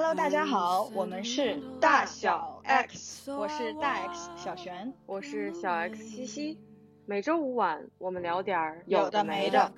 Hello， 大家好，我们是大小 X， 我是大 X 小璇， 我是小 X 西西。每周五晚，我们聊点有的没的。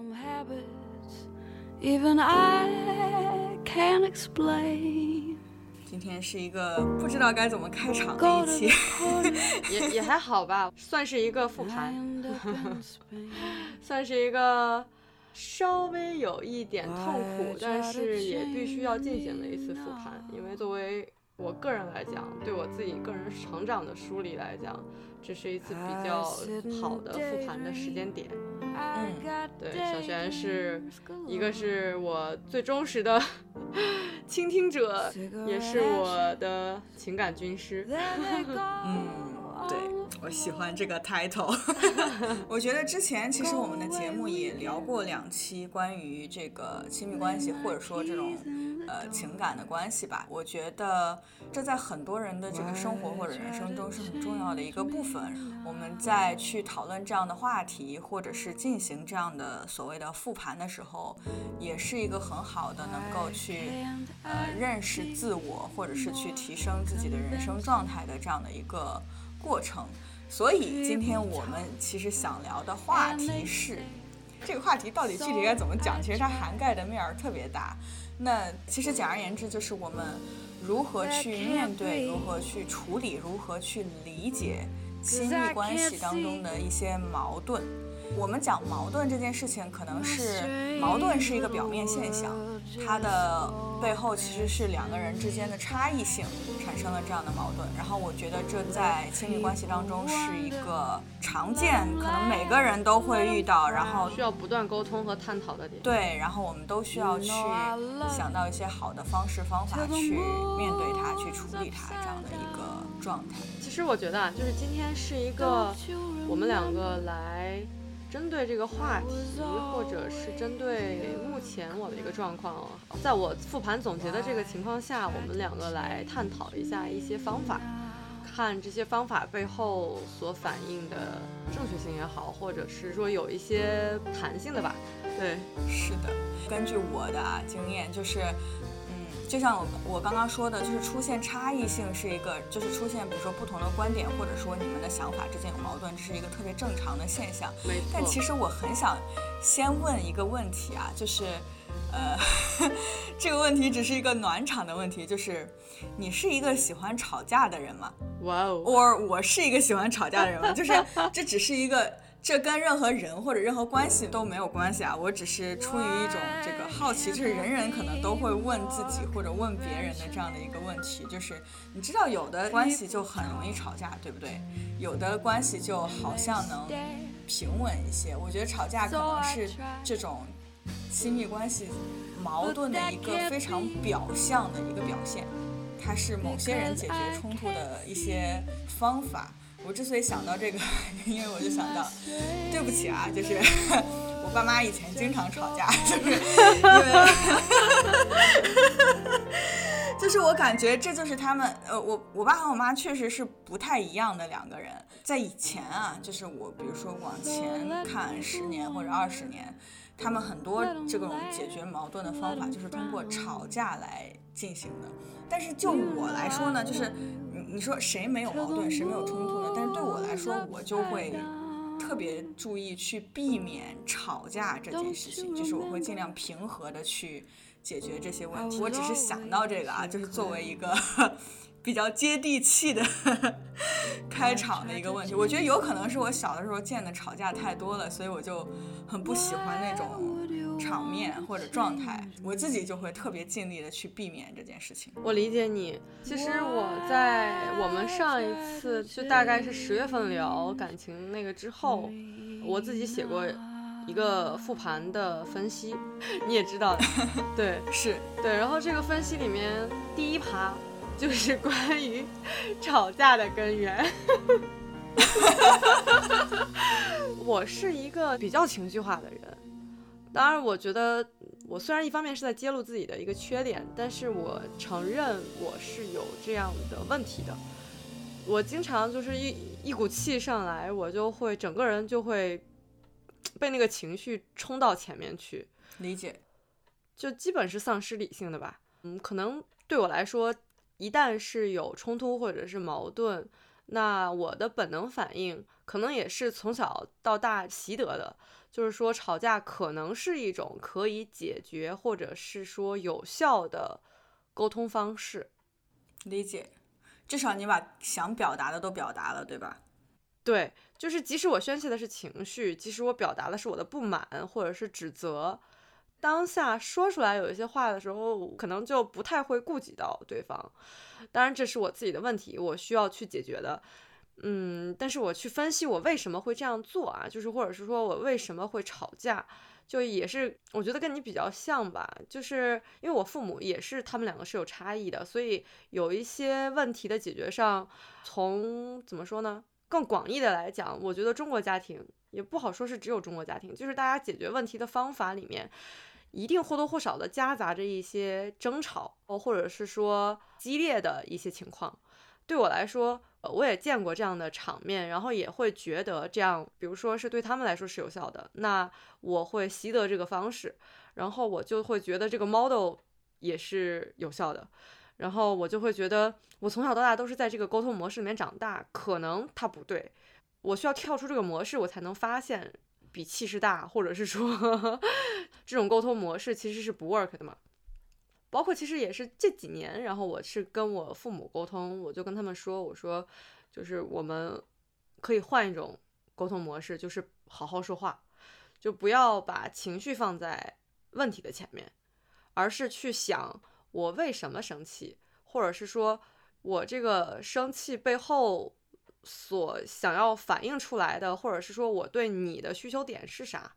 今天是一个不知道该怎么开场的一期也还好吧，算是一个复盘算是一个稍微有一点痛苦，但是也必须要进行的一次复盘。因为作为我个人来讲，对我自己个人成长的梳理来讲，这是一次比较好的复盘的时间点。对，小璇是一个是我最忠实的倾听者，也是我的情感军师。 对，我喜欢这个 title 我觉得之前其实我们的节目也聊过2期关于这个亲密关系，或者说这种情感的关系吧。我觉得这在很多人的这个生活或者人生中是很重要的一个部分。我们在去讨论这样的话题，或者是进行这样的所谓的复盘的时候，也是一个很好的能够去认识自我，或者是去提升自己的人生状态的这样的一个过程。所以今天我们其实想聊的话题是，这个话题到底具体该怎么讲，其实它涵盖的面特别大。那其实简而言之，就是我们如何去面对，如何去处理，如何去理解亲密关系当中的一些矛盾。我们讲矛盾这件事情，可能是矛盾是一个表面现象，它的背后其实是2个人之间的差异性产生了这样的矛盾。然后我觉得这在亲密关系当中是一个常见，可能每个人都会遇到，然后需要不断沟通和探讨的点。 对，然后我们都需要去想到一些好的方式方法去面对它，去处理它这样的一个状态。 其实我觉得就是今天是一个我们2个来针对这个话题，或者是针对目前我的一个状况，在我复盘总结的这个情况下，我们2个来探讨一下一些方法，看这些方法背后所反映的正确性也好，或者是说有一些弹性的吧。对， 是的，根据我的经验，就是就像我刚刚说的，就是出现差异性是一个，就是出现比如说不同的观点，或者说你们的想法之间有矛盾，这是一个特别正常的现象。 没错。 但其实我很想先问一个问题啊，就是这个问题只是一个暖场的问题，就是你是一个喜欢吵架的人吗？ 哇哦。 or 我是一个喜欢吵架的人吗？就是这只是一个，这跟任何人或者任何关系都没有关系啊！我只是出于一种这个好奇，就是人人可能都会问自己或者问别人的这样的一个问题，就是你知道有的关系就很容易吵架，对不对？有的关系就好像能平稳一些。我觉得吵架可能是这种亲密关系矛盾的一个非常表象的一个表现，它是某些人解决冲突的一些方法。我之所以想到这个，因为我就想到，对不起啊，就是我爸妈以前经常吵架，就是因为就是我感觉这就是他们我爸和我妈确实是不太一样的2个人。在以前啊，就是我比如说往前看10年或者20年，他们很多这种解决矛盾的方法就是通过吵架来进行的。但是就我来说呢，就是你说谁没有矛盾，谁没有冲突呢？但是对我来说，我就会特别注意去避免吵架这件事情，就是我会尽量平和的去解决这些问题。我只是想到这个啊，就是作为一个比较接地气的开场的一个问题。我觉得有可能是我小的时候见的吵架太多了，所以我就很不喜欢那种场面或者状态，我自己就会特别尽力的去避免这件事情。 我理解你。其实我们上一次就大概是10月份聊感情那个之后，我自己写过一个复盘的分析，你也知道的。对， 是对。然后这个分析里面第1趴就是关于吵架的根源。我是一个比较情绪化的人，当然我觉得我虽然一方面是在揭露自己的一个缺点，但是我承认我是有这样的问题的。我经常就是一股气上来，我就会整个人就会被那个情绪冲到前面去。 理解。 就基本是丧失理性的吧。 可能对我来说，一旦是有冲突或者是矛盾，那我的本能反应可能也是从小到大习得的，就是说吵架可能是一种可以解决或者是说有效的沟通方式。 理解，至少你把想表达的都表达了，对吧？ 对，就是即使我宣泄的是情绪，即使我表达的是我的不满或者是指责，当下说出来有一些话的时候，可能就不太会顾及到对方。当然这是我自己的问题，我需要去解决的。但是我去分析我为什么会这样做啊，就是或者是说我为什么会吵架，就也是我觉得跟你比较像吧，就是因为我父母也是他们两个是有差异的，所以有一些问题的解决上，从怎么说呢，更广义的来讲，我觉得中国家庭也不好说是只有中国家庭，就是大家解决问题的方法里面一定或多或少的夹杂着一些争吵，或者是说激烈的一些情况。对我来说，我也见过这样的场面，然后也会觉得这样，比如说是对他们来说是有效的，那我会习得这个方式，然后我就会觉得这个 model 也是有效的，然后我就会觉得我从小到大都是在这个沟通模式里面长大，可能它不对，我需要跳出这个模式，我才能发现比气势大，或者是说这种沟通模式其实是不 work 的嘛。包括其实也是这几年，然后我是跟我父母沟通，我就跟他们说，我说就是我们可以换一种沟通模式，就是好好说话，就不要把情绪放在问题的前面，而是去想我为什么生气，或者是说我这个生气背后所想要反映出来的，或者是说我对你的需求点是啥。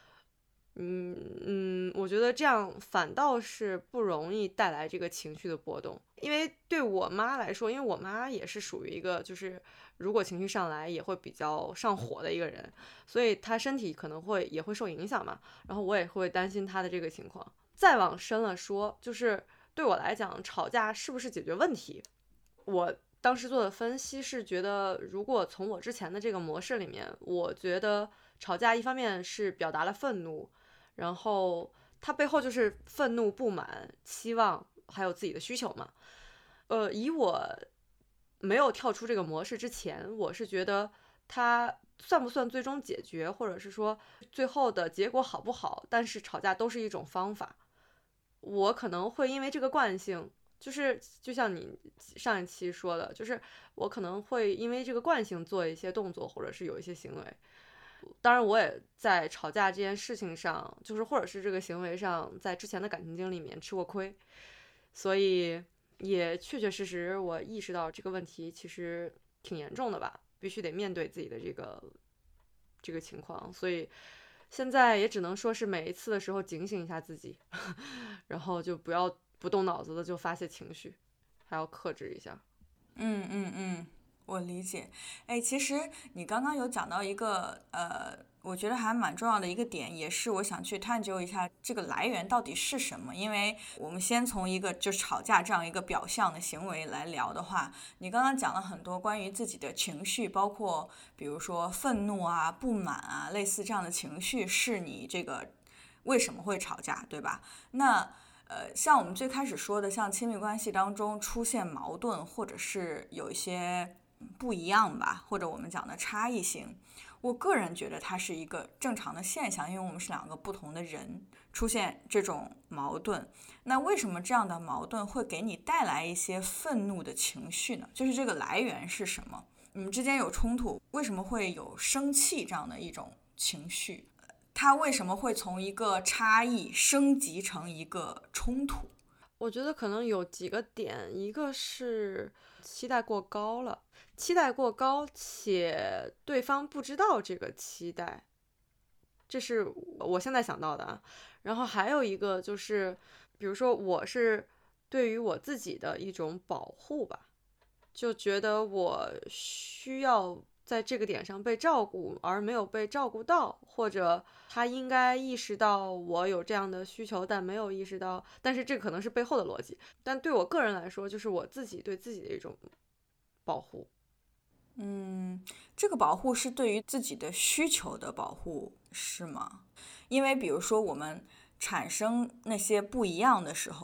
我觉得这样反倒是不容易带来这个情绪的波动，因为对我妈来说，因为我妈也是属于一个就是如果情绪上来也会比较上火的一个人，所以她身体可能也会受影响嘛，然后我也会担心她的这个情况。再往深了说，就是对我来讲，吵架是不是解决问题？我当时做的分析是觉得，如果从我之前的这个模式里面，我觉得吵架一方面是表达了愤怒，然后它背后就是愤怒、不满、期望，还有自己的需求嘛。以我没有跳出这个模式之前，我是觉得它算不算最终解决，或者是说最后的结果好不好，但是吵架都是一种方法。我可能会因为这个惯性，就像你上一期说的，就是我可能会因为这个惯性做一些动作，或者是有一些行为。当然我也在吵架这件事情上，就是或者是这个行为上，在之前的感情经历里面吃过亏，所以也确确实实我意识到这个问题其实挺严重的吧，必须得面对自己的这个情况，所以现在也只能说是每一次的时候警醒一下自己，然后就不要不动脑子的就发泄情绪，还要克制一下。 我理解。其实你刚刚有讲到一个我觉得还蛮重要的一个点，也是我想去探究一下这个来源到底是什么。因为我们先从一个就是吵架这样一个表象的行为来聊的话，你刚刚讲了很多关于自己的情绪，包括比如说愤怒啊、不满啊，类似这样的情绪是你这个为什么会吵架，对吧？那像我们最开始说的，像亲密关系当中出现矛盾，或者是有一些不一样吧，或者我们讲的差异性，我个人觉得它是一个正常的现象，因为我们是两个不同的人，出现这种矛盾。那为什么这样的矛盾会给你带来一些愤怒的情绪呢？就是这个来源是什么？你们之间有冲突，为什么会有生气这样的一种情绪？它为什么会从一个差异升级成一个冲突？ 我觉得可能有几个点，一个是期待过高了，期待过高且对方不知道这个期待，这是我现在想到的啊。然后还有一个就是，比如说我是对于我自己的一种保护吧，就觉得我需要在这个点上被照顾，而没有被照顾到，或者他应该意识到我有这样的需求，但没有意识到，但是这可能是背后的逻辑。但对我个人来说，就是我自己对自己的一种保护。 这个保护是对于自己的需求的保护，是吗？因为比如说我们产生那些不一样的时候，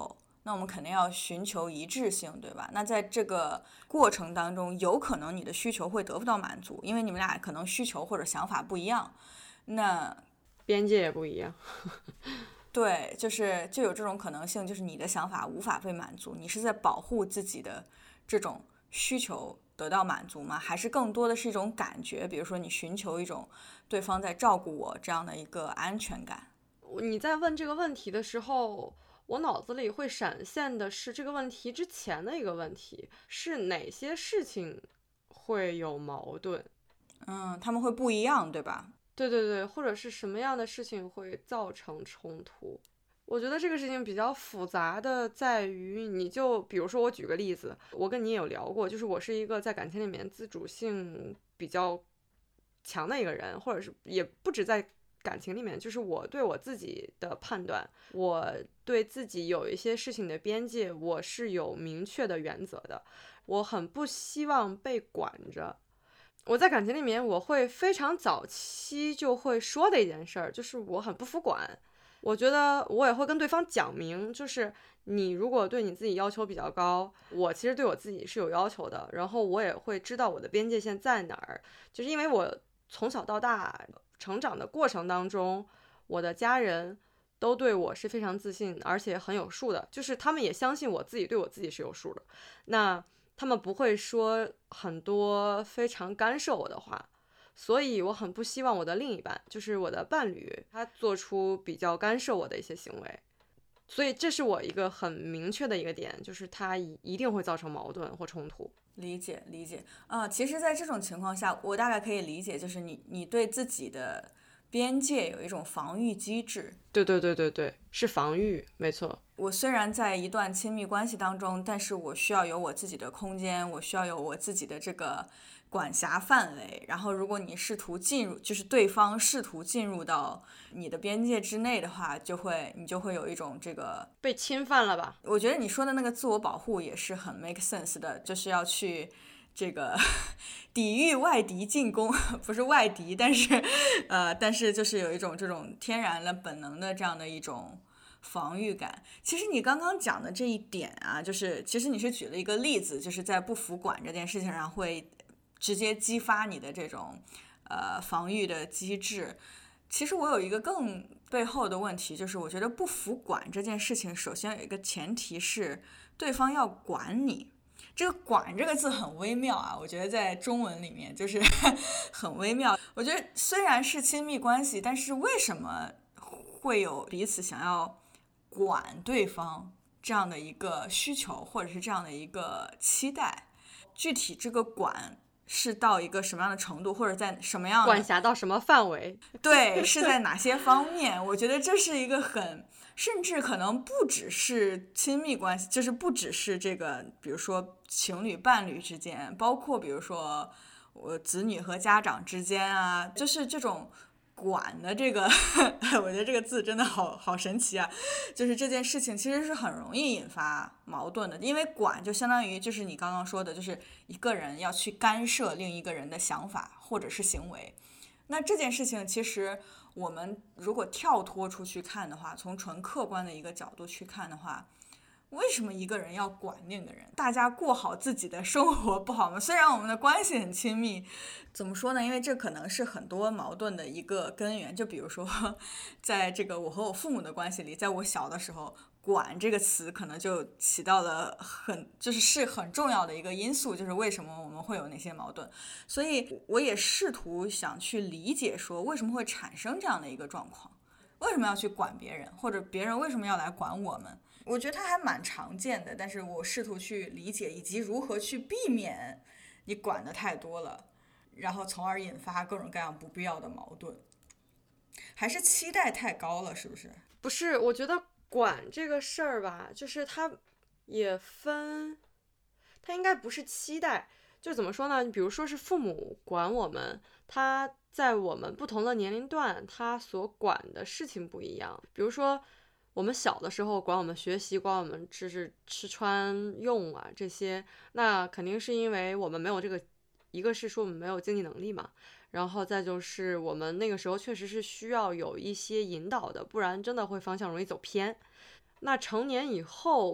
那我们肯定要寻求一致性，对吧？那在这个过程当中，有可能你的需求会得不到满足，因为你们俩可能需求或者想法不一样，那边界也不一样。 对，就有这种可能性，就是你的想法无法被满足，你是在保护自己的这种需求得到满足吗？还是更多的是一种感觉，比如说你寻求一种对方在照顾我这样的一个安全感？ 你在问这个问题的时候，我脑子里会闪现的是这个问题之前的一个问题，是哪些事情会有矛盾？ 他们会不一样，对吧？ 对对对，或者是什么样的事情会造成冲突？我觉得这个事情比较复杂的在于，你就比如说我举个例子，我跟你也有聊过，就是我是一个在感情里面自主性比较强的一个人，或者是也不止在感情里面，就是我对我自己的判断，我对自己有一些事情的边界，我是有明确的原则的，我很不希望被管着。我在感情里面，我会非常早期就会说的一件事儿，就是我很不服管。我觉得我也会跟对方讲明，就是你如果对你自己要求比较高，我其实对我自己是有要求的，然后我也会知道我的边界线在哪儿。就是因为我从小到大成长的过程当中，我的家人都对我是非常自信，而且很有数的，就是他们也相信我自己对我自己是有数的。那他们不会说很多非常干涉我的话，所以我很不希望我的另一半，就是我的伴侣，他做出比较干涉我的一些行为。所以这是我一个很明确的一个点，就是它一定会造成矛盾或冲突。 理解其实在这种情况下，我大概可以理解，就是你对自己的边界有一种防御机制。 对对对对对，是防御，没错。 我虽然在一段亲密关系当中，但是我需要有我自己的空间，我需要有我自己的这个管辖范围。然后如果你试图进入，就是对方试图进入到你的边界之内的话，你就会有一种这个被侵犯了吧。 我觉得你说的那个自我保护也是很 make sense 的，就是要去这个抵御外敌进攻，不是外敌，但是就是有一种这种天然的本能的这样的一种防御感。其实你刚刚讲的这一点啊，就是其实你是举了一个例子，就是在不服管这件事情上会直接激发你的这种防御的机制。其实我有一个更背后的问题，就是我觉得不服管这件事情，首先有一个前提是对方要管你。这个管这个字很微妙啊，我觉得在中文里面就是很微妙。我觉得虽然是亲密关系，但是为什么会有彼此想要管对方这样的一个需求，或者是这样的一个期待？具体这个管是到一个什么样的程度，或者在什么样的管辖到什么范围？ 对，是在哪些方面？我觉得这是一个甚至可能不只是亲密关系，就是不只是这个，比如说情侣伴侣之间，包括比如说我子女和家长之间啊，就是这种管的这个我觉得这个字真的好神奇啊。就是这件事情其实是很容易引发矛盾的，因为管就相当于就是你刚刚说的，就是一个人要去干涉另一个人的想法或者是行为。那这件事情其实我们如果跳脱出去看的话，从纯客观的一个角度去看的话，为什么一个人要管另一个人？大家过好自己的生活不好吗？虽然我们的关系很亲密，怎么说呢？因为这可能是很多矛盾的一个根源。就比如说在这个我和我父母的关系里，在我小的时候，管这个词可能就起到了是很重要的一个因素，就是为什么我们会有那些矛盾。所以我也试图想去理解说为什么会产生这样的一个状况，为什么要去管别人，或者别人为什么要来管我们。我觉得它还蛮常见的，但是我试图去理解以及如何去避免你管得太多了，然后从而引发各种各样不必要的矛盾。还是期待太高了，是不是？ 不是，我觉得管这个事儿吧，就是它也分，它应该不是期待，就怎么说呢？比如说是父母管我们，他在我们不同的年龄段，他所管的事情不一样。比如说我们小的时候管我们学习，管我们吃穿用啊这些，那肯定是因为我们没有这个，一个是说我们没有经济能力嘛，然后再就是我们那个时候确实是需要有一些引导的，不然真的会方向容易走偏。那成年以后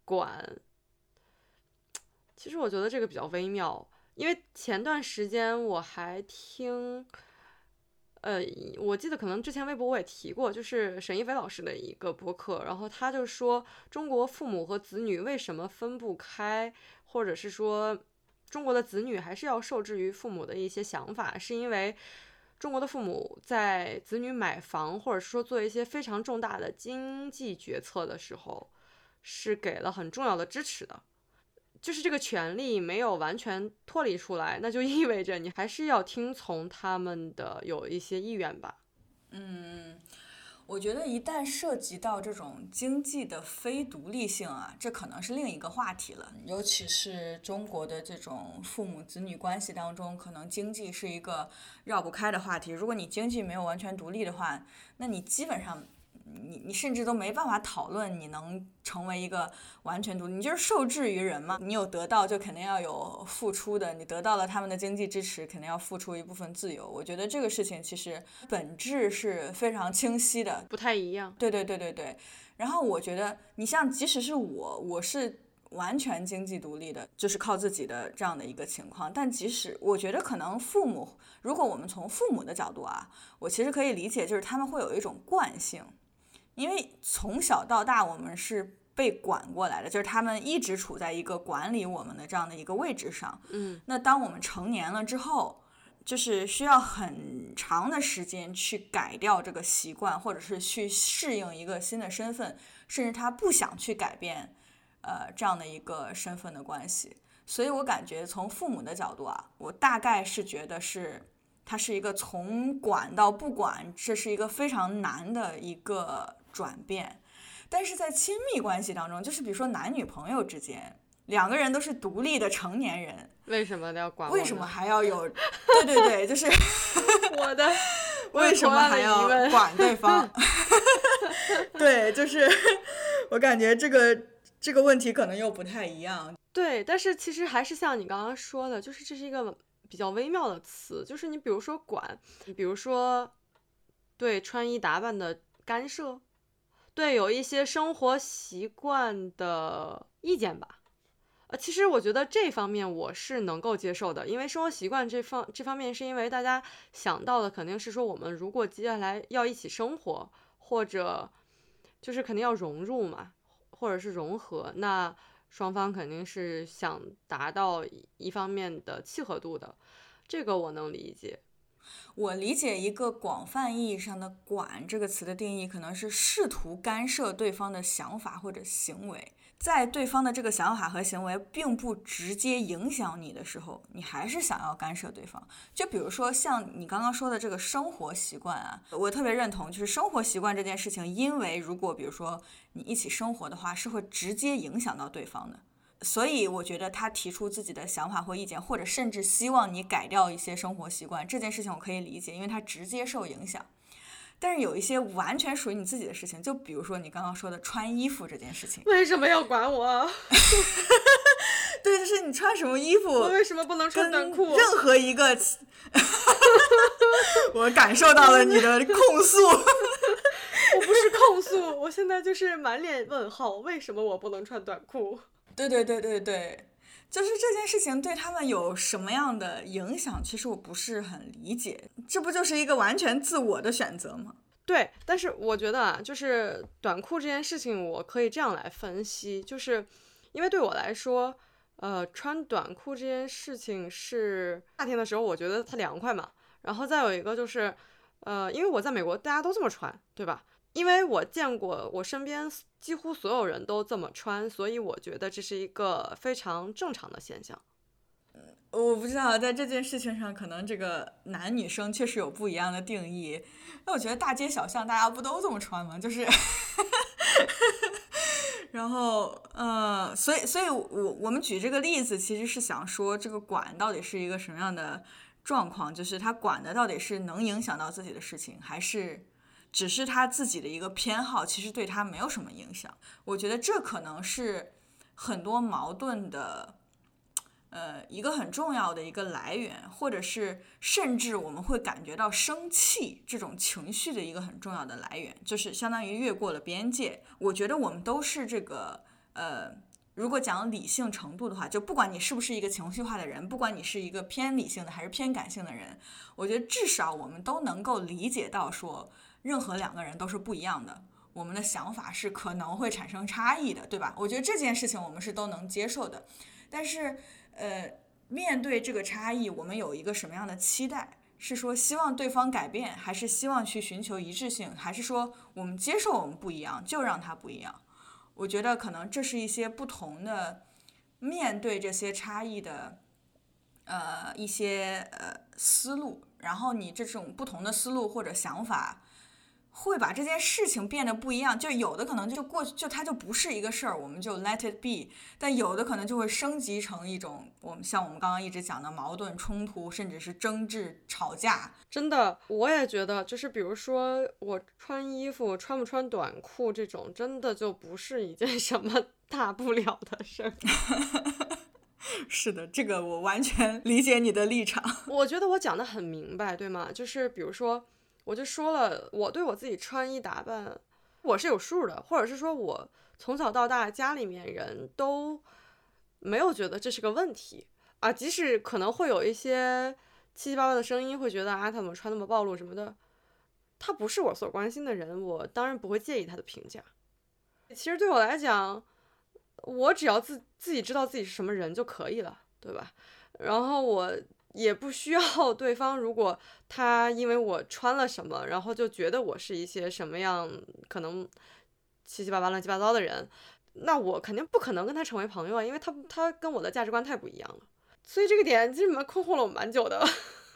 管，其实我觉得这个比较微妙，因为前段时间我还听，我记得可能之前微博我也提过，就是沈一菲老师的一个播客，然后他就说中国父母和子女为什么分不开，或者是说中国的子女还是要受制于父母的一些想法，是因为中国的父母在子女买房或者是说做一些非常重大的经济决策的时候是给了很重要的支持的，就是这个权利没有完全脱离出来，那就意味着你还是要听从他们的有一些意愿吧。 我觉得一旦涉及到这种经济的非独立性啊，这可能是另一个话题了。尤其是中国的这种父母子女关系当中，可能经济是一个绕不开的话题。如果你经济没有完全独立的话，那你基本上你甚至都没办法讨论你能成为一个完全独立，你就是受制于人嘛。你有得到就肯定要有付出的，你得到了他们的经济支持，肯定要付出一部分自由。我觉得这个事情其实本质是非常清晰的， 不太一样。 对。然后我觉得你像即使是我是完全经济独立的，就是靠自己的这样的一个情况，但即使我觉得可能父母，如果我们从父母的角度啊，我其实可以理解，就是他们会有一种惯性。因为从小到大我们是被管过来的，就是他们一直处在一个管理我们的这样的一个位置上。那当我们成年了之后，就是需要很长的时间去改掉这个习惯，或者是去适应一个新的身份，甚至他不想去改变这样的一个身份的关系。所以我感觉从父母的角度啊，我大概是觉得它是一个从管到不管，这是一个非常难的一个转变。但是在亲密关系当中，就是比如说男女朋友之间，两个人都是独立的成年人， 为什么要管我呢？ 为什么还要有对，就是我的为什么还要管对方对，就是我感觉这个问题可能又不太一样。 对，但是其实还是像你刚刚说的，就是这是一个比较微妙的词，就是你比如说管，比如说对穿衣打扮的干涉，对有一些生活习惯的意见吧。其实我觉得这方面我是能够接受的，因为生活习惯这方面是因为大家想到的肯定是说我们如果接下来要一起生活，或者就是肯定要融入嘛，或者是融合，那双方肯定是想达到一方面的契合度的，这个我能理解。 我理解一个广泛意义上的管这个词的定义，可能是试图干涉对方的想法或者行为，在对方的这个想法和行为并不直接影响你的时候，你还是想要干涉对方。就比如说像你刚刚说的这个生活习惯啊，我特别认同，就是生活习惯这件事情，因为如果比如说你一起生活的话，是会直接影响到对方的。所以我觉得他提出自己的想法或意见，或者甚至希望你改掉一些生活习惯，这件事情我可以理解，因为他直接受影响。但是有一些完全属于你自己的事情，就比如说你刚刚说的穿衣服这件事情， 为什么要管我？ 对，就是你穿什么衣服， 我为什么不能穿短裤？ 任何一个我感受到了你的控诉我不是控诉，我现在就是满脸问号，为什么我不能穿短裤？ 对，就是这件事情对他们有什么样的影响，其实我不是很理解。这不就是一个完全自我的选择吗？ 对，但是我觉得啊，就是短裤这件事情我可以这样来分析，就是因为对我来说穿短裤这件事情是夏天的时候我觉得它凉快嘛，然后再有一个就是因为我在美国大家都这么穿，对吧？因为我见过我身边几乎所有人都这么穿，所以我觉得这是一个非常正常的现象。 我不知道在这件事情上可能这个男女生确实有不一样的定义，那我觉得大街小巷大家不都这么穿吗？就是然后所以我们举这个例子其实是想说这个管到底是一个什么样的状况，就是他管的到底是能影响到自己的事情，还是只是他自己的一个偏好，其实对他没有什么影响。我觉得这可能是很多矛盾的一个很重要的一个来源，或者是甚至我们会感觉到生气这种情绪的一个很重要的来源，就是相当于越过了边界。我觉得我们都是这个如果讲理性程度的话，就不管你是不是一个情绪化的人，不管你是一个偏理性的还是偏感性的人，我觉得至少我们都能够理解到说任何两个人都是不一样的，我们的想法是可能会产生差异的，对吧？我觉得这件事情我们是都能接受的。但是面对这个差异，我们有一个什么样的期待？是说希望对方改变，还是希望去寻求一致性，还是说我们接受我们不一样，就让它不一样？我觉得可能这是一些不同的面对这些差异的一些思路，然后你这种不同的思路或者想法会把这件事情变得不一样，就有的可能就过去，就它就不是一个事儿，我们就 let it be， 但有的可能就会升级成一种像我们刚刚一直讲的矛盾冲突，甚至是争执吵架。 真的，我也觉得，就是比如说我穿衣服穿不穿短裤这种，真的就不是一件什么大不了的事儿。 是的，这个我完全理解你的立场。 我觉得我讲得很明白，对吗？就是比如说我就说了，我对我自己穿衣打扮我是有数的，或者是说我从小到大家里面人都没有觉得这是个问题啊，即使可能会有一些七七八八的声音会觉得啊他怎么穿那么暴露什么的，他不是我所关心的人，我当然不会介意他的评价。其实对我来讲，我只要自己知道自己是什么人就可以了，对吧？然后我也不需要对方，如果他因为我穿了什么，然后就觉得我是一些什么样可能七七八八乱七八糟的人，那我肯定不可能跟他成为朋友啊，因为他跟我的价值观太不一样了。所以这个点其实困惑了我蛮久的。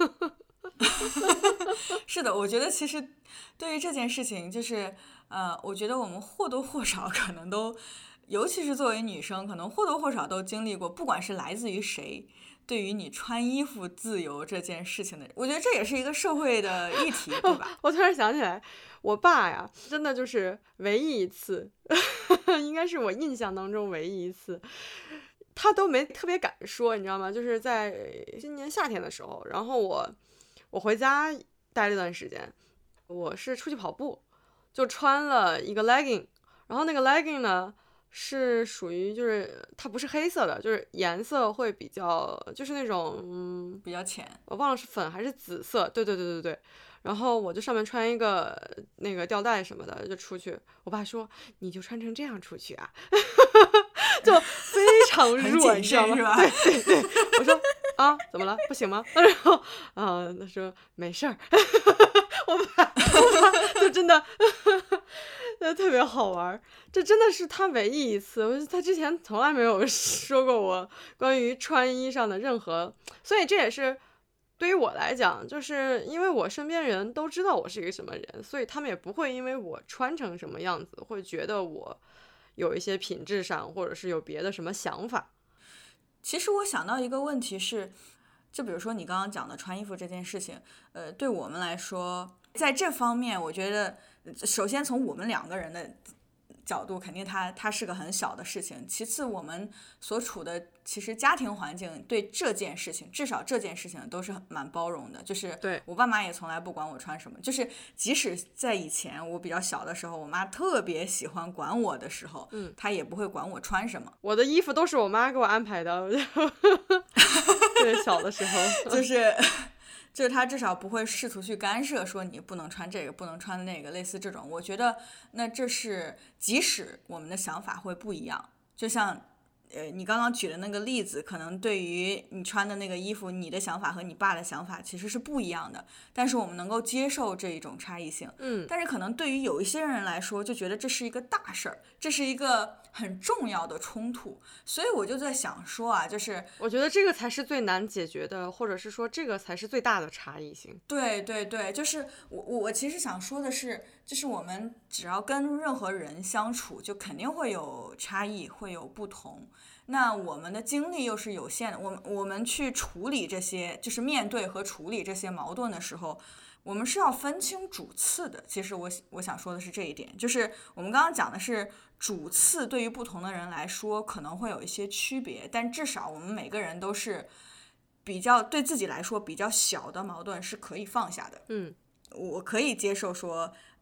是的，我觉得其实对于这件事情，就是我觉得我们或多或少可能都，尤其是作为女生，可能或多或少都经历过，不管是来自于谁，对于你穿衣服自由这件事情的，我觉得这也是一个社会的议题，对吧？ 我突然想起来，我爸呀，真的就是唯一一次，应该是我印象当中唯一一次，他都没特别敢说，你知道吗？就是在今年夏天的时候，然后我回家待了一段时间，我是出去跑步，就穿了一个 legging， 然后那个 legging 呢是属于就是它不是黑色的，就是颜色会比较就是那种比较浅， 我忘了是粉还是紫色，对。然后我就上面穿一个那个吊带什么的就出去，我爸说你就穿成这样出去啊。就非常弱，你知道吗？对，我说啊，怎么了？不行吗？然后他说没事儿。我爸就真的特别好玩，这真的是他唯一一次，他之前从来没有说过我关于穿衣上的任何，所以这也是对于我来讲，就是因为我身边人都知道我是一个什么人，所以他们也不会因为我穿成什么样子会觉得我有一些品质上或者是有别的什么想法。 其实我想到一个问题是，就比如说你刚刚讲的穿衣服这件事情，对我们来说，在这方面，我觉得首先从我们两个人的角度，肯定它是个很小的事情。其次，我们所处的其实家庭环境对这件事情，至少这件事情都是蛮包容的。就是对我爸妈也从来不管我穿什么，就是即使在以前我比较小的时候，我妈特别喜欢管我的时候，她也不会管我穿什么。 我的衣服都是我妈给我安排的，特别小的时候， 就是他至少不会试图去干涉，说你不能穿这个，不能穿那个，类似这种。我觉得那这是即使我们的想法会不一样，就像你刚刚举的那个例子，可能对于你穿的那个衣服，你的想法和你爸的想法其实是不一样的，但是我们能够接受这一种差异性。但是可能对于有一些人来说，就觉得这是一个大事儿，这是一个很重要的冲突。所以我就在想说啊，就是我觉得这个才是最难解决的，或者是说这个才是最大的差异性。 对，就是我其实想说的是，就是我们只要跟任何人相处，就肯定会有差异，会有不同。那我们的精力又是有限的，我们去处理这些，就是面对和处理这些矛盾的时候，我们是要分清主次的。其实我想说的是这一点，就是我们刚刚讲的是主次对于不同的人来说可能会有一些区别，但至少我们每个人都是比较对自己来说比较小的矛盾是可以放下的。我可以接受说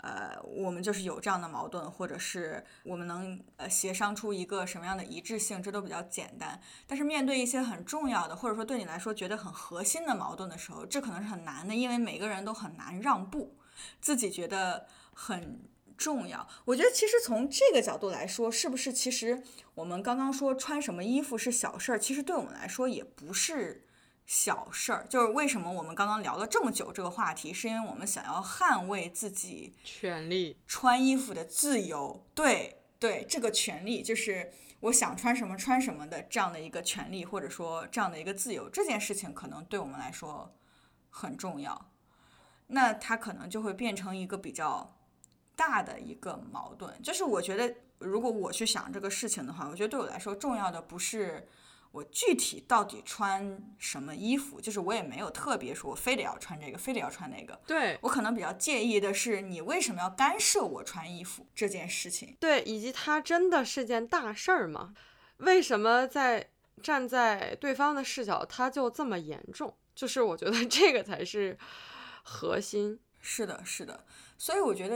我们就是有这样的矛盾，或者是我们能协商出一个什么样的一致性，这都比较简单。但是面对一些很重要的，或者说对你来说觉得很核心的矛盾的时候，这可能是很难的，因为每个人都很难让步，自己觉得很重要。我觉得其实从这个角度来说，是不是其实我们刚刚说穿什么衣服是小事儿，其实对我们来说也不是小事儿。就是为什么我们刚刚聊了这么久这个话题，是因为我们想要捍卫自己权利， 穿衣服的自由。对，这个权利就是我想穿什么穿什么的这样的一个权利，或者说这样的一个自由，这件事情可能对我们来说很重要。那它可能就会变成一个比较大的一个矛盾。就是我觉得如果我去想这个事情的话，我觉得对我来说重要的不是我具体到底穿什么衣服，就是我也没有特别说我非得要穿这个非得要穿那个。 对， 我可能比较介意的是你为什么要干涉我穿衣服这件事情。 对，以及它真的是件大事儿吗？为什么站在对方的视角它就这么严重？就是我觉得这个才是核心。 是的，所以我觉得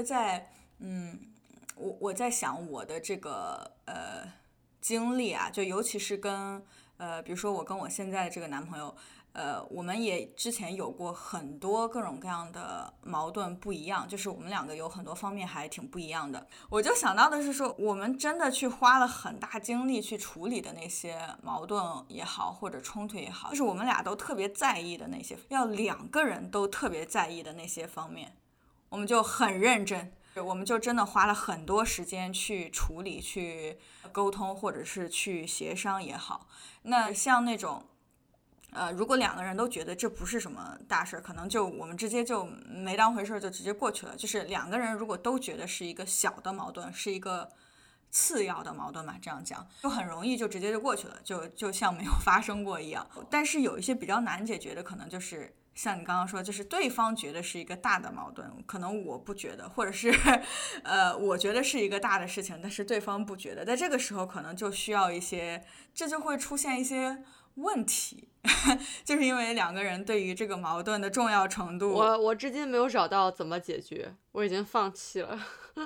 我在想我的这个经历啊，就尤其是跟比如说我跟我现在的这个男朋友，我们也之前有过很多各种各样的矛盾不一样，就是我们两个有很多方面还挺不一样的。我就想到的是说，我们真的去花了很大精力去处理的那些矛盾也好，或者冲突也好，就是我们俩都特别在意的那些，要两个人都特别在意的那些方面，我们就很认真。我们就真的花了很多时间去处理、去沟通，或者是去协商也好。那像那种如果两个人都觉得这不是什么大事，可能就我们直接就没当回事，就直接过去了。就是两个人如果都觉得是一个小的矛盾，是一个次要的矛盾嘛，这样讲就很容易就直接就过去了，就像没有发生过一样。但是有一些比较难解决的，可能就是像你刚刚说，就是对方觉得是一个大的矛盾，可能我不觉得，或者是我觉得是一个大的事情，但是对方不觉得。在这个时候可能就需要这就会出现一些问题就是因为两个人对于这个矛盾的重要程度， 我至今没有找到怎么解决，我已经放弃了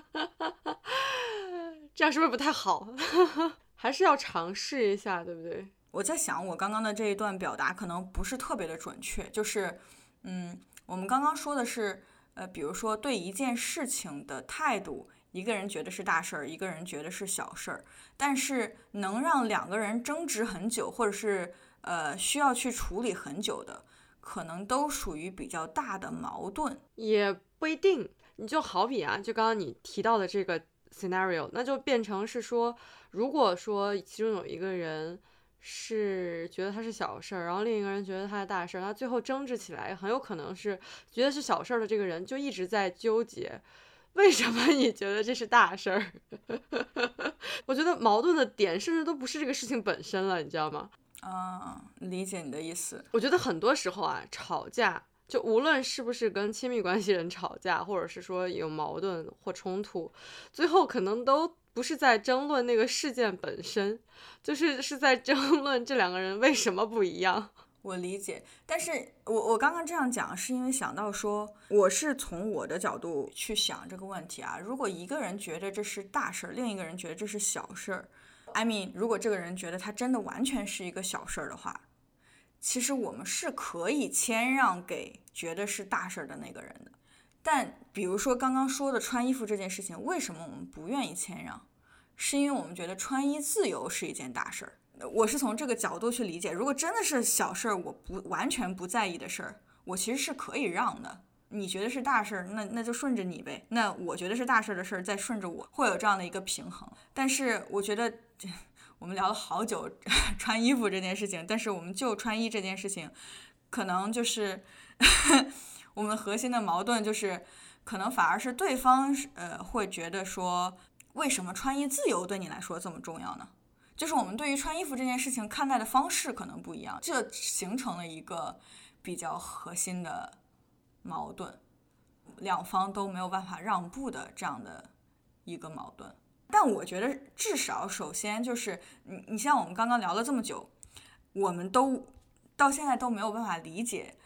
这样是不是不太好还是要尝试一下，对不对？ 我在想我刚刚的这一段表达可能不是特别的准确，就是我们刚刚说的是比如说对一件事情的态度，一个人觉得是大事儿，一个人觉得是小事儿，但是能让两个人争执很久，或者是需要去处理很久的，可能都属于比较大的矛盾。 也不一定，你就好比啊，就刚刚你提到的这个 scenario， 那就变成是说，如果说其中有一个人是觉得它是小事儿，然后另一个人觉得它是大事儿，他最后争执起来，很有可能是觉得是小事儿的这个人就一直在纠结，为什么你觉得这是大事儿？我觉得矛盾的点甚至都不是这个事情本身了，你知道吗？ 理解你的意思。 我觉得很多时候啊，吵架就无论是不是跟亲密关系人吵架，或者是说有矛盾或冲突，最后可能都不是在争论那个事件本身，是在争论这两个人为什么不一样。 我理解，但是我刚刚这样讲是因为想到说，我是从我的角度去想这个问题啊。如果一个人觉得这是大事儿，另一个人觉得这是小事儿，I mean， 如果这个人觉得他真的完全是一个小事儿的话，其实我们是可以谦让给觉得是大事儿的那个人的。但比如说刚刚说的穿衣服这件事情，为什么我们不愿意谦让？是因为我们觉得穿衣自由是一件大事儿。我是从这个角度去理解，如果真的是小事儿，我完全不在意的事儿，我其实是可以让的。你觉得是大事儿，那就顺着你呗。那我觉得是大事儿的事儿，再顺着我，会有这样的一个平衡。但是我觉得我们聊了好久穿衣服这件事情，但是我们就穿衣这件事情，可能就是我们核心的矛盾就是，可能反而是对方会觉得说，为什么穿衣自由对你来说这么重要呢？就是我们对于穿衣服这件事情看待的方式可能不一样，这形成了一个比较核心的矛盾，两方都没有办法让步的这样的一个矛盾。但我觉得至少首先就是你像我们刚刚聊了这么久，我们都到现在都没有办法理解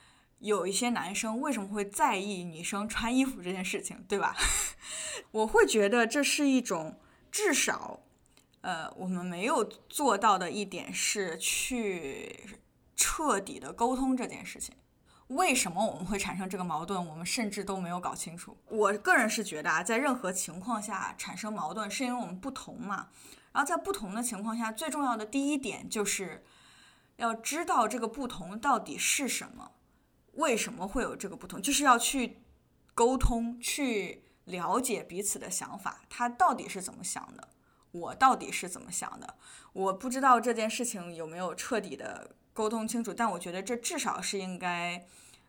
有一些男生为什么会在意女生穿衣服这件事情，对吧？我会觉得这是一种至少我们没有做到的一点是去彻底的沟通这件事情。为什么我们会产生这个矛盾，我们甚至都没有搞清楚。我个人是觉得在任何情况下产生矛盾是因为我们不同嘛，然后在不同的情况下，最重要的第一点就是要知道这个不同到底是什么，为什么会有这个不同，就是要去沟通，去了解彼此的想法，他到底是怎么想的，我到底是怎么想的。我不知道这件事情有没有彻底的沟通清楚，但我觉得这至少是应该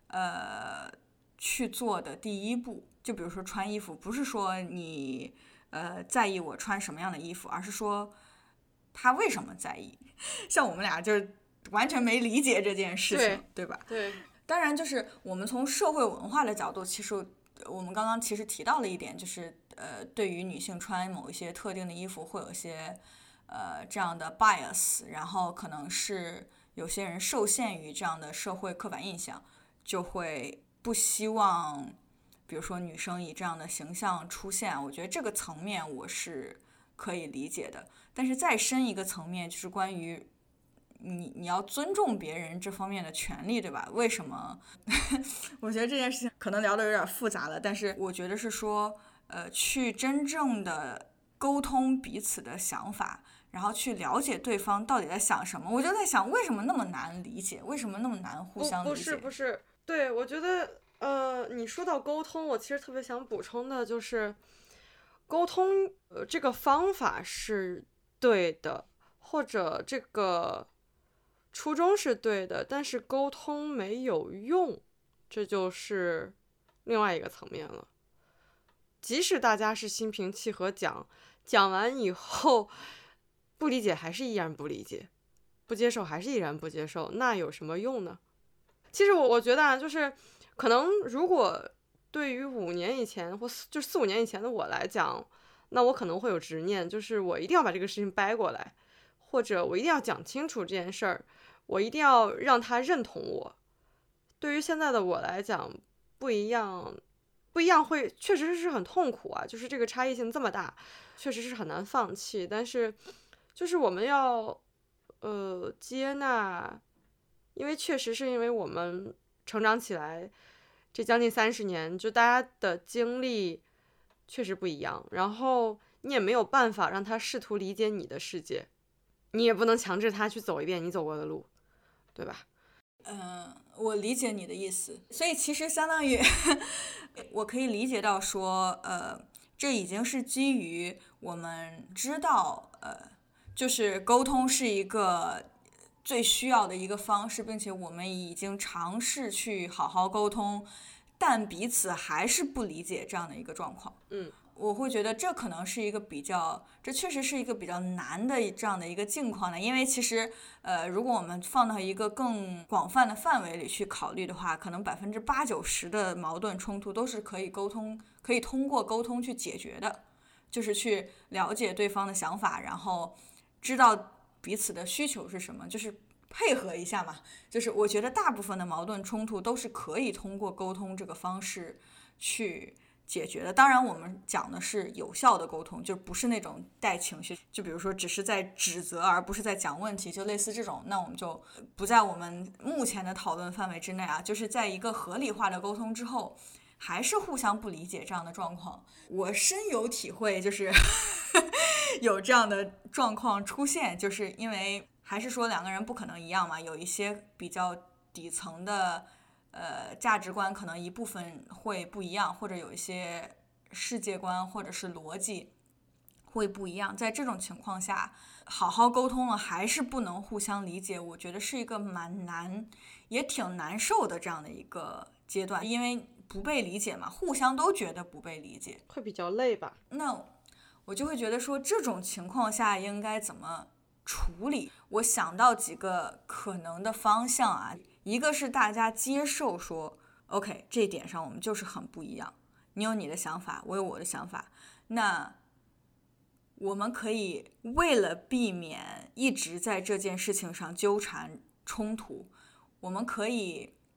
去做的第一步。就比如说穿衣服，不是说你在意我穿什么样的衣服，而是说他为什么在意。像我们俩就是完全没理解这件事情， 对吧？ 对， 当然就是我们从社会文化的角度，其实我们刚刚其实提到了一点，就是对于女性穿某一些特定的衣服会有一些这样的 bias， 然后可能是有些人受限于这样的社会刻板印象，就会不希望比如说女生以这样的形象出现。我觉得这个层面我是可以理解的，但是再深一个层面就是关于你要尊重别人这方面的权利，对吧？为什么我觉得这件事情可能聊得有点复杂了，但是我觉得是说去真正的沟通彼此的想法，然后去了解对方到底在想什么。我就在想，为什么那么难理解，为什么那么难互相理解。 不是，对，我觉得你说到沟通，我其实特别想补充的就是沟通这个方法是对的，或者这个初衷是对的，但是沟通没有用，这就是另外一个层面了。即使大家是心平气和讲完以后不理解还是依然不理解，不接受还是依然不接受，那有什么用呢？其实我觉得就是可能如果对于5年以前或就4、5年以前的我来讲，那我可能会有执念，就是我一定要把这个事情掰过来，或者我一定要讲清楚这件事儿，我一定要让他认同我。对于现在的我来讲不一样会确实是很痛苦啊，就是这个差异性这么大，确实是很难放弃。但是就是我们要接纳，因为确实是因为我们成长起来这将近30年，就大家的经历确实不一样，然后你也没有办法让他试图理解你的世界，你也不能强制他去走一遍你走过的路，对吧？ 我理解你的意思，所以其实相当于我可以理解到说这已经是基于我们知道就是沟通是一个最需要的一个方式，并且我们已经尝试去好好沟通，但彼此还是不理解这样的一个状况。我会觉得这可能是一个这确实是一个比较难的这样的一个境况呢。因为其实如果我们放到一个更广泛的范围里去考虑的话，可能80%、90%的矛盾冲突都是可以通过沟通去解决的，就是去了解对方的想法，然后知道彼此的需求是什么，就是配合一下嘛。就是我觉得大部分的矛盾冲突都是可以通过沟通这个方式去解决的。当然我们讲的是有效的沟通，就不是那种带情绪，就比如说只是在指责而不是在讲问题，就类似这种，那我们就不在我们目前的讨论范围之内啊。就是在一个合理化的沟通之后还是互相不理解这样的状况，我深有体会，就是有这样的状况出现，就是因为还是说两个人不可能一样嘛，有一些比较底层的价值观可能一部分会不一样，或者有一些世界观或者是逻辑会不一样。在这种情况下好好沟通了还是不能互相理解，我觉得是一个蛮难也挺难受的这样的一个阶段，因为不被理解嘛，互相都觉得不被理解， 会比较累吧。 那我就会觉得说这种情况下应该怎么处理。我想到几个可能的方向啊，一个是大家接受说 OK 这一点上我们就是很不一样，你有你的想法，我有我的想法，那我们可以为了避免一直在这件事情上纠缠冲突，我们可以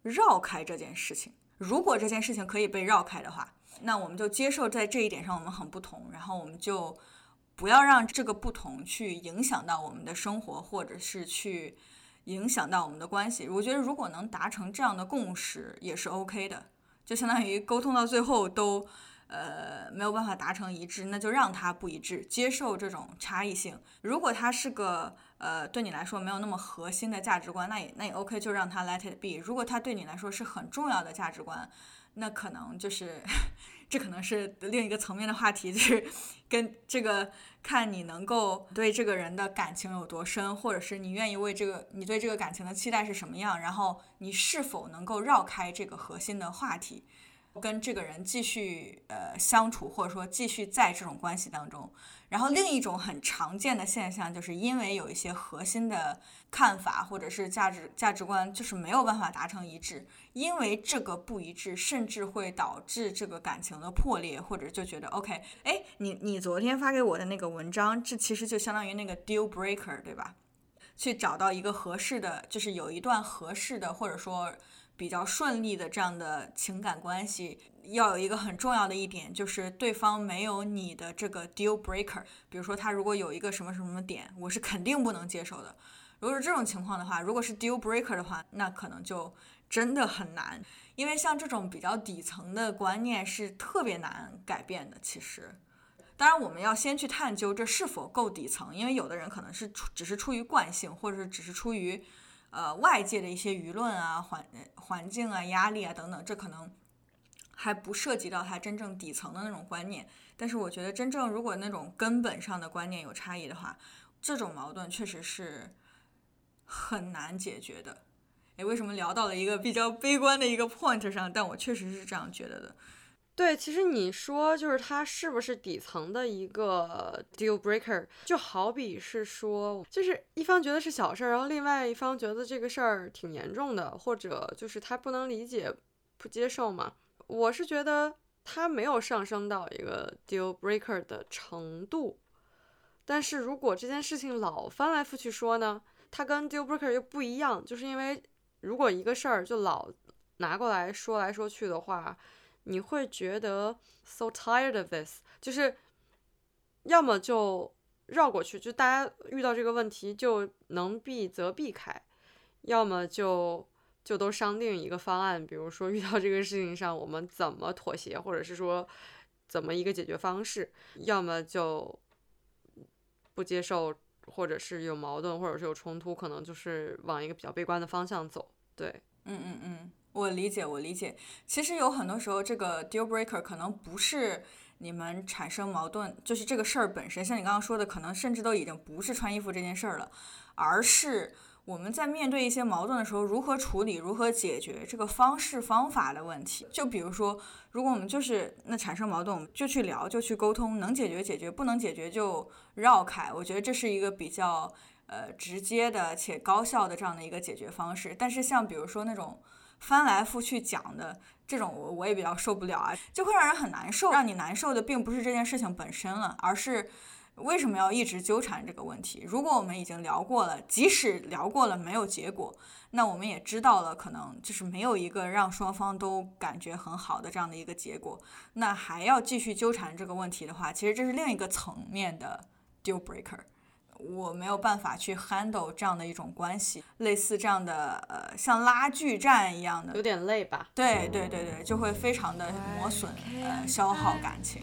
绕开这件事情。如果这件事情可以被绕开的话，那我们就接受在这一点上我们很不同，然后我们就不要让这个不同去影响到我们的生活，或者是去影响到我们的关系。我觉得如果能达成这样的共识也是 OK 的，就相当于沟通到最后都没有办法达成一致，那就让它不一致，接受这种差异性。如果它是个对你来说没有那么核心的价值观，那也 OK， 就让它 let it be。如果它对你来说是很重要的价值观，那可能就是这可能是另一个层面的话题，就是跟这个看你能够对这个人的感情有多深，或者是你愿意为你对这个感情的期待是什么样，然后你是否能够绕开这个核心的话题，跟这个人继续相处，或者说继续在这种关系当中。然后另一种很常见的现象，就是因为有一些核心的看法或者是价值观就是没有办法达成一致，因为这个不一致甚至会导致这个感情的破裂，或者就觉得 OK， 你昨天发给我的那个文章，这其实就相当于那个 deal breaker， 对吧？去找到一个合适的，就是有一段合适的或者说比较顺利的这样的情感关系，要有一个很重要的一点，就是对方没有你的这个 deal breaker。 比如说他如果有一个什么什么点我是肯定不能接受的，如果是这种情况的话，如果是 deal breaker 的话，那可能就真的很难。因为像这种比较底层的观念是特别难改变的。其实当然我们要先去探究这是否够底层，因为有的人可能是只是出于惯性，或者是只是出于外界的一些舆论啊、环境啊、压力啊等等，这可能还不涉及到他真正底层的那种观念。但是我觉得真正如果那种根本上的观念有差异的话，这种矛盾确实是很难解决的。为什么聊到了一个比较悲观的一个 point 上，但我确实是这样觉得的。 对，其实你说就是它是不是底层的一个 deal breaker， 就好比是说就是一方觉得是小事儿，然后另外一方觉得这个事儿挺严重的，或者就是他不能理解不接受嘛。我是觉得他没有上升到一个 deal breaker 的程度，但是如果这件事情老翻来覆去说呢，它跟 deal breaker 又不一样，就是因为如果一个事儿就老拿过来说去的话，你会觉得 so tired of this， 就是要么就绕过去，就大家遇到这个问题就能避则避开，要么就都商定一个方案，比如说遇到这个事情上我们怎么妥协，或者是说怎么一个解决方式，要么就不接受，或者是有矛盾，或者是有冲突，可能就是往一个比较悲观的方向走。对， 我理解。其实有很多时候这个 deal breaker 可能不是你们产生矛盾，就是这个事儿本身，像你刚刚说的，可能甚至都已经不是穿衣服这件事儿了，而是我们在面对一些矛盾的时候如何处理、如何解决这个方式方法的问题。就比如说如果我们就是产生矛盾，我们就去聊，就去沟通，能解决解决，不能解决就绕开。我觉得这是一个比较直接的且高效的这样的一个解决方式。但是像比如说那种翻来覆去讲的这种，我也比较受不了啊，就会让人很难受。让你难受的并不是这件事情本身了，而是为什么要一直纠缠这个问题。如果我们已经聊过了，即使聊过了没有结果，那我们也知道了可能就是没有一个让双方都感觉很好的这样的一个结果，那还要继续纠缠这个问题的话，其实这是另一个层面的 deal breaker。我没有办法去 handle 这样的一种关系，类似这样的像拉锯战一样的， 有点累吧。 对，就会非常的磨损消耗感情。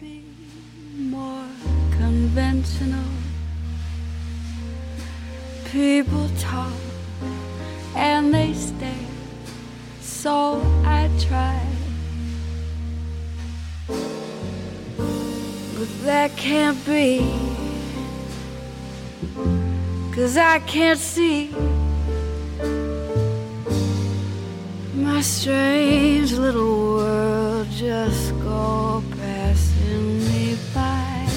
More conventional people talk and they stare, so I try, but that can't be, 'cause I can't see my strange little world just go passing me by.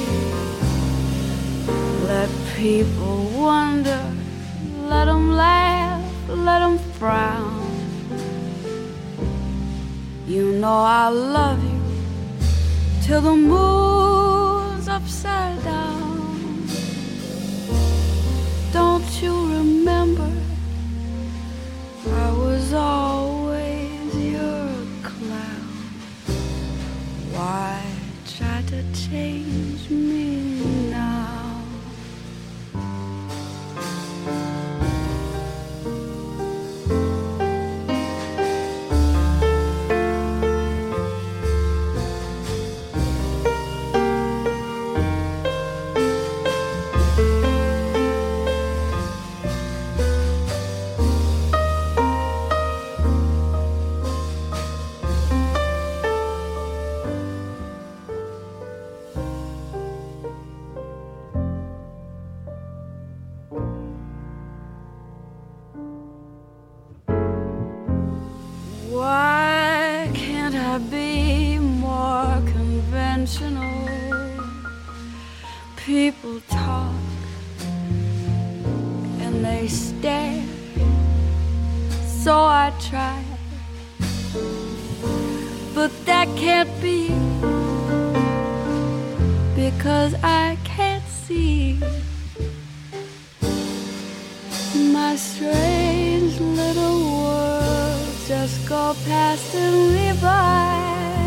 Let people wonder, let them laugh, let them frown. You know I love you till the moon's upside down. Don't you remember I was always people talk and they stare, so I try, but that can't be, because I can't see my strange little world just go past and leave by.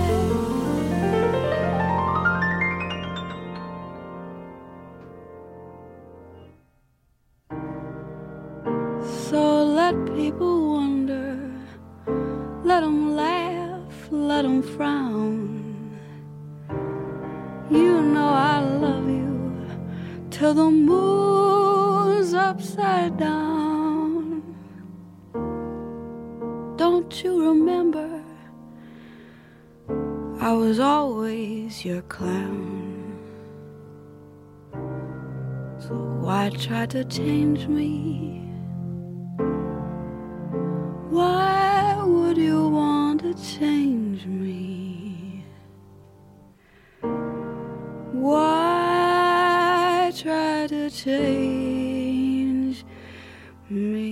So let people wonder, let them laugh, let them frown. You know I love you till the moon's upside down. Don't you remember, I was always your clown. So why try to change me? Why would you want to change me? Why try to change me?